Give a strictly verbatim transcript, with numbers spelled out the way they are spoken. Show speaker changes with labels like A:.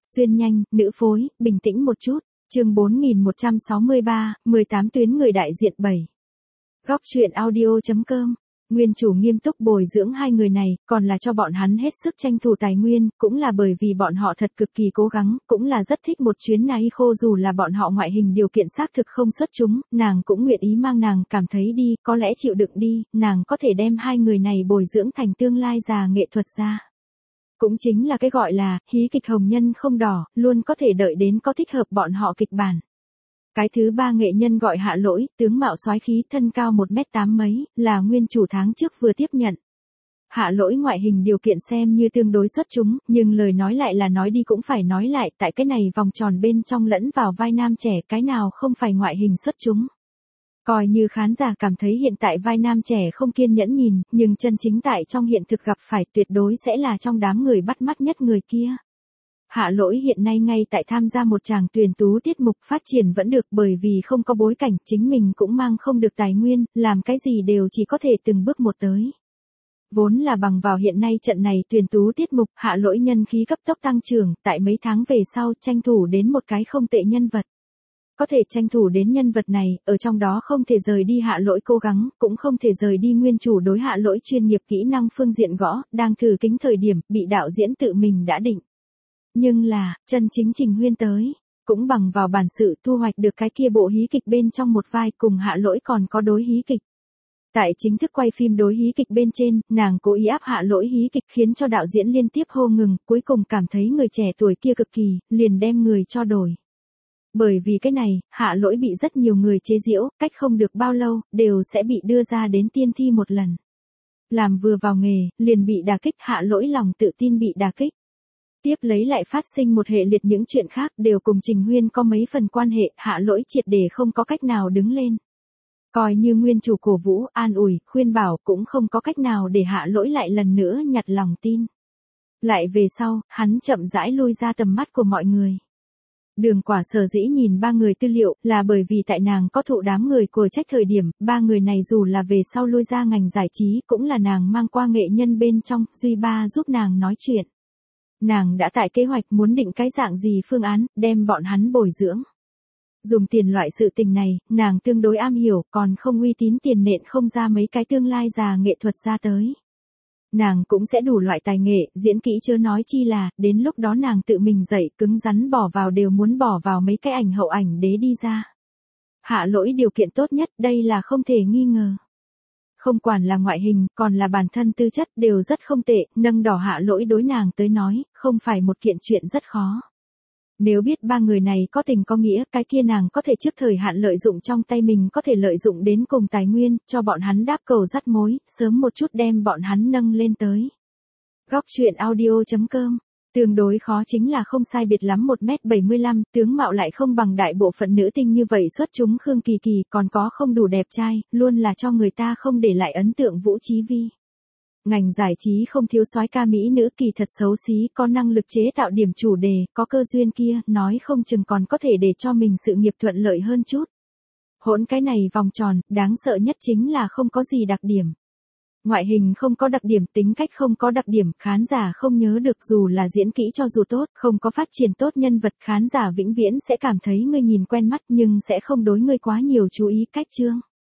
A: xuyên nhanh, nữ phối, bình tĩnh một chút. Chương bốn nghìn một trăm sáu mươi ba, mười tám tuyến người đại diện bảy. Góc truyện audio chấm com. Nguyên chủ nghiêm túc bồi dưỡng hai người này, còn là cho bọn hắn hết sức tranh thủ tài nguyên, cũng là bởi vì bọn họ thật cực kỳ cố gắng, cũng là rất thích một chuyến này khô dù là bọn họ ngoại hình điều kiện xác thực không xuất chúng, nàng cũng nguyện ý mang nàng cảm thấy đi, có lẽ chịu đựng đi, nàng có thể đem hai người này bồi dưỡng thành tương lai già nghệ thuật gia. Cũng chính là cái gọi là, hí kịch hồng nhân không đỏ, luôn có thể đợi đến có thích hợp bọn họ kịch bản. Cái thứ ba nghệ nhân gọi Hạ Lỗi, tướng mạo soái khí, thân cao một mét tám mấy, là nguyên chủ tháng trước vừa tiếp nhận. Hạ Lỗi ngoại hình điều kiện xem như tương đối xuất chúng, nhưng lời nói lại là nói đi cũng phải nói lại, tại cái này vòng tròn bên trong lẫn vào vai nam trẻ, cái nào không phải ngoại hình xuất chúng. Coi như khán giả cảm thấy hiện tại vai nam trẻ không kiên nhẫn nhìn, nhưng chân chính tại trong hiện thực gặp phải tuyệt đối sẽ là trong đám người bắt mắt nhất người kia. Hạ Lỗi hiện nay ngay tại tham gia một tràng tuyển tú tiết mục, phát triển vẫn được bởi vì không có bối cảnh, chính mình cũng mang không được tài nguyên, làm cái gì đều chỉ có thể từng bước một tới. Vốn là bằng vào hiện nay trận này tuyển tú tiết mục, Hạ Lỗi nhân khí cấp tốc tăng trưởng, tại mấy tháng về sau tranh thủ đến một cái không tệ nhân vật. Có thể tranh thủ đến nhân vật này, ở trong đó không thể rời đi Hạ Lỗi cố gắng, cũng không thể rời đi nguyên chủ đối Hạ Lỗi chuyên nghiệp kỹ năng phương diện gõ, đang thử kính thời điểm, bị đạo diễn tự mình đã định. Nhưng là, chân chính Trình Huyên tới, cũng bằng vào bản sự thu hoạch được cái kia bộ hí kịch bên trong một vai cùng Hạ Lỗi còn có đối hí kịch. Tại chính thức quay phim đối hí kịch bên trên, nàng cố ý áp Hạ Lỗi hí kịch khiến cho đạo diễn liên tiếp hô ngừng, cuối cùng cảm thấy người trẻ tuổi kia cực kỳ, liền đem người cho đổi. Bởi vì cái này, Hạ Lỗi bị rất nhiều người chế giễu, cách không được bao lâu, đều sẽ bị đưa ra đến tiên thi một lần. Làm vừa vào nghề, liền bị đả kích, Hạ Lỗi lòng tự tin bị đả kích. Tiếp lấy lại phát sinh một hệ liệt những chuyện khác đều cùng Trình Huyên có mấy phần quan hệ, Hạ Lỗi triệt để không có cách nào đứng lên. Coi như nguyên chủ cổ vũ, an ủi, khuyên bảo cũng không có cách nào để Hạ Lỗi lại lần nữa nhặt lòng tin. Lại về sau, hắn chậm rãi lui ra tầm mắt của mọi người. Đường Quả sở dĩ nhìn ba người tư liệu là bởi vì tại nàng có thụ đám người của trách thời điểm, ba người này dù là về sau lui ra ngành giải trí cũng là nàng mang qua nghệ nhân bên trong, duy ba giúp nàng nói chuyện. Nàng đã tại kế hoạch muốn định cái dạng gì phương án, đem bọn hắn bồi dưỡng. Dùng tiền loại sự tình này, nàng tương đối am hiểu, còn không uy tín tiền nện không ra mấy cái tương lai già nghệ thuật ra tới. Nàng cũng sẽ đủ loại tài nghệ, diễn kỹ chưa nói chi là, đến lúc đó nàng tự mình dậy, cứng rắn bỏ vào đều muốn bỏ vào mấy cái ảnh hậu ảnh đế đi ra. Hạ Lỗi điều kiện tốt nhất, đây là không thể nghi ngờ. Không quản là ngoại hình, còn là bản thân tư chất đều rất không tệ, nâng đỏ Hạ Lỗi đối nàng tới nói, không phải một kiện chuyện rất khó. Nếu biết ba người này có tình có nghĩa, cái kia nàng có thể trước thời hạn lợi dụng trong tay mình có thể lợi dụng đến cùng tài nguyên, cho bọn hắn đáp cầu dắt mối, sớm một chút đem bọn hắn nâng lên tới. Góc truyện audio chấm com. Tương đối khó chính là không sai biệt lắm một mét bảy mươi lăm, tướng mạo lại không bằng đại bộ phận nữ tinh như vậy xuất chúng Khương Kỳ Kỳ, còn có không đủ đẹp trai, luôn là cho người ta không để lại ấn tượng Vũ Chí Vi. Ngành giải trí không thiếu soái ca mỹ nữ kỳ thật xấu xí, có năng lực chế tạo điểm chủ đề, có cơ duyên kia, nói không chừng còn có thể để cho mình sự nghiệp thuận lợi hơn chút. Hỗn cái này vòng tròn, đáng sợ nhất chính là không có gì đặc điểm. Ngoại hình không có đặc điểm, tính cách không có đặc điểm, khán giả không nhớ được dù là diễn kỹ cho dù tốt, không có phát triển tốt nhân vật, khán giả vĩnh viễn sẽ cảm thấy ngươi nhìn quen mắt nhưng sẽ không đối ngươi quá nhiều chú ý cách chương.